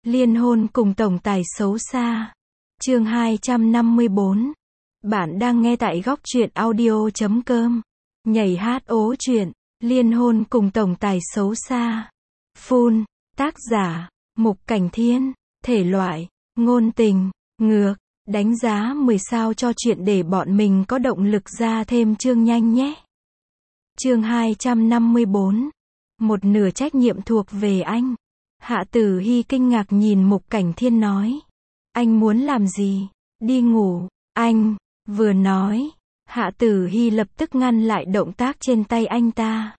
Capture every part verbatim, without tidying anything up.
Liên hôn cùng tổng tài xấu xa. Chương hai trăm năm mươi bốn. Bạn đang nghe tại góc truyện audio chấm com. Nhảy hát ố truyện, liên hôn cùng tổng tài xấu xa. Full, tác giả, Mục Cảnh Thiên, thể loại, ngôn tình, ngược, đánh giá mười sao cho chuyện để bọn mình có động lực ra thêm chương nhanh nhé. Chương hai trăm năm mươi bốn. Một nửa trách nhiệm thuộc về anh. Hạ Tử Hy kinh ngạc nhìn Mục Cảnh Thiên nói. Anh muốn làm gì? Đi ngủ, anh, vừa nói. Hạ Tử Hy lập tức ngăn lại động tác trên tay anh ta.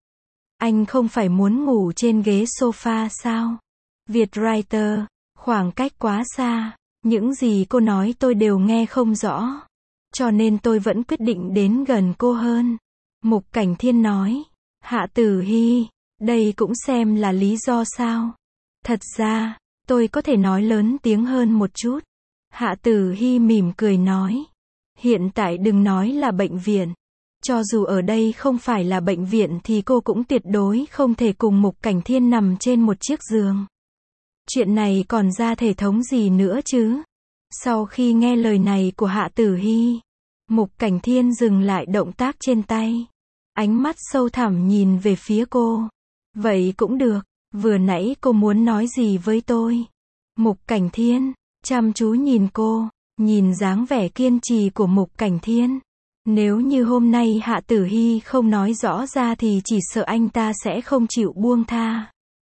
Anh không phải muốn ngủ trên ghế sofa sao? Việt Writer, khoảng cách quá xa, những gì cô nói tôi đều nghe không rõ. Cho nên tôi vẫn quyết định đến gần cô hơn. Mục Cảnh Thiên nói. Hạ Tử Hy, đây cũng xem là lý do sao? Thật ra, tôi có thể nói lớn tiếng hơn một chút. Hạ Tử Hy mỉm cười nói. Hiện tại đừng nói là bệnh viện. Cho dù ở đây không phải là bệnh viện thì cô cũng tuyệt đối không thể cùng Mục Cảnh Thiên nằm trên một chiếc giường. Chuyện này còn ra thể thống gì nữa chứ? Sau khi nghe lời này của Hạ Tử Hy, Mục Cảnh Thiên dừng lại động tác trên tay. Ánh mắt sâu thẳm nhìn về phía cô. Vậy cũng được, vừa nãy cô muốn nói gì với tôi? Mục Cảnh Thiên, chăm chú nhìn cô, nhìn dáng vẻ kiên trì của Mục Cảnh Thiên. Nếu như hôm nay Hạ Tử Hy không nói rõ ra thì chỉ sợ anh ta sẽ không chịu buông tha.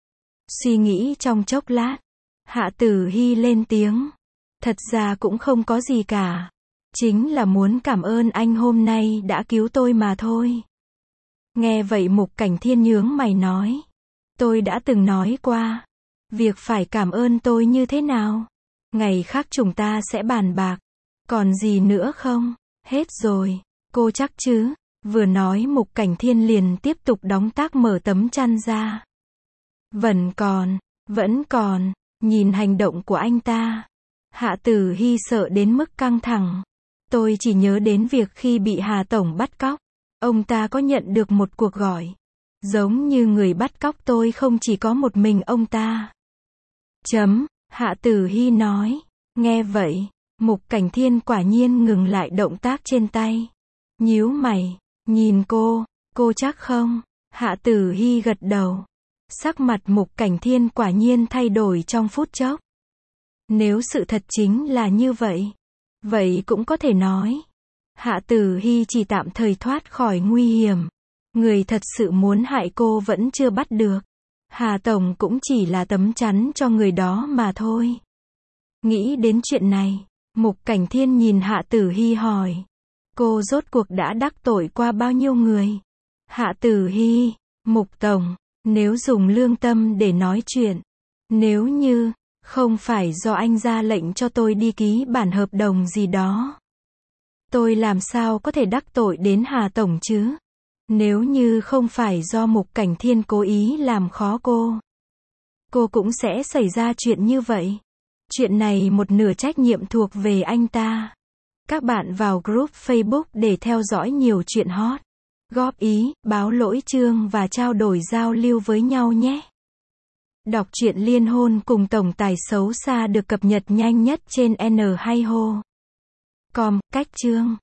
Suy nghĩ trong chốc lát, Hạ Tử Hy lên tiếng. Thật ra cũng không có gì cả. Chính là muốn cảm ơn anh hôm nay đã cứu tôi mà thôi. Nghe vậy Mục Cảnh Thiên nhướng mày nói. Tôi đã từng nói qua. Việc phải cảm ơn tôi như thế nào? Ngày khác chúng ta sẽ bàn bạc. Còn gì nữa không? Hết rồi. Cô chắc chứ? Vừa nói Mục Cảnh Thiên liền tiếp tục đóng tác mở tấm chăn ra. Vẫn còn, vẫn còn, nhìn hành động của anh ta. Hạ Tử Hy sợ đến mức căng thẳng. Tôi chỉ nhớ đến việc khi bị Hà Tổng bắt cóc. Ông ta có nhận được một cuộc gọi. Giống như người bắt cóc tôi không chỉ có một mình ông ta. Chấm, Hạ Tử Hy nói. Nghe vậy, Mục Cảnh Thiên quả nhiên ngừng lại động tác trên tay. Nhíu mày, nhìn cô, cô chắc không? Hạ Tử Hy gật đầu. Sắc mặt Mục Cảnh Thiên quả nhiên thay đổi trong phút chốc. Nếu sự thật chính là như vậy, vậy cũng có thể nói. Hạ Tử Hy chỉ tạm thời thoát khỏi nguy hiểm. Người thật sự muốn hại cô vẫn chưa bắt được. Hà Tổng cũng chỉ là tấm chắn cho người đó mà thôi. Nghĩ đến chuyện này, Mục Cảnh Thiên nhìn Hạ Tử Hy hỏi. Cô rốt cuộc đã đắc tội qua bao nhiêu người? Hạ Tử Hy, Mục Tổng, nếu dùng lương tâm để nói chuyện. Nếu như, không phải do anh ra lệnh cho tôi đi ký bản hợp đồng gì đó. Tôi làm sao có thể đắc tội đến Hà Tổng chứ? Nếu như không phải do Mục Cảnh Thiên cố ý làm khó cô, cô cũng sẽ xảy ra chuyện như vậy. Chuyện này một nửa trách nhiệm thuộc về anh ta. Các bạn vào group Facebook để theo dõi nhiều chuyện hot, góp ý, báo lỗi chương và trao đổi giao lưu với nhau nhé. Đọc truyện liên hôn cùng tổng tài xấu xa được cập nhật nhanh nhất trên N hai ho chấm com, cách chương.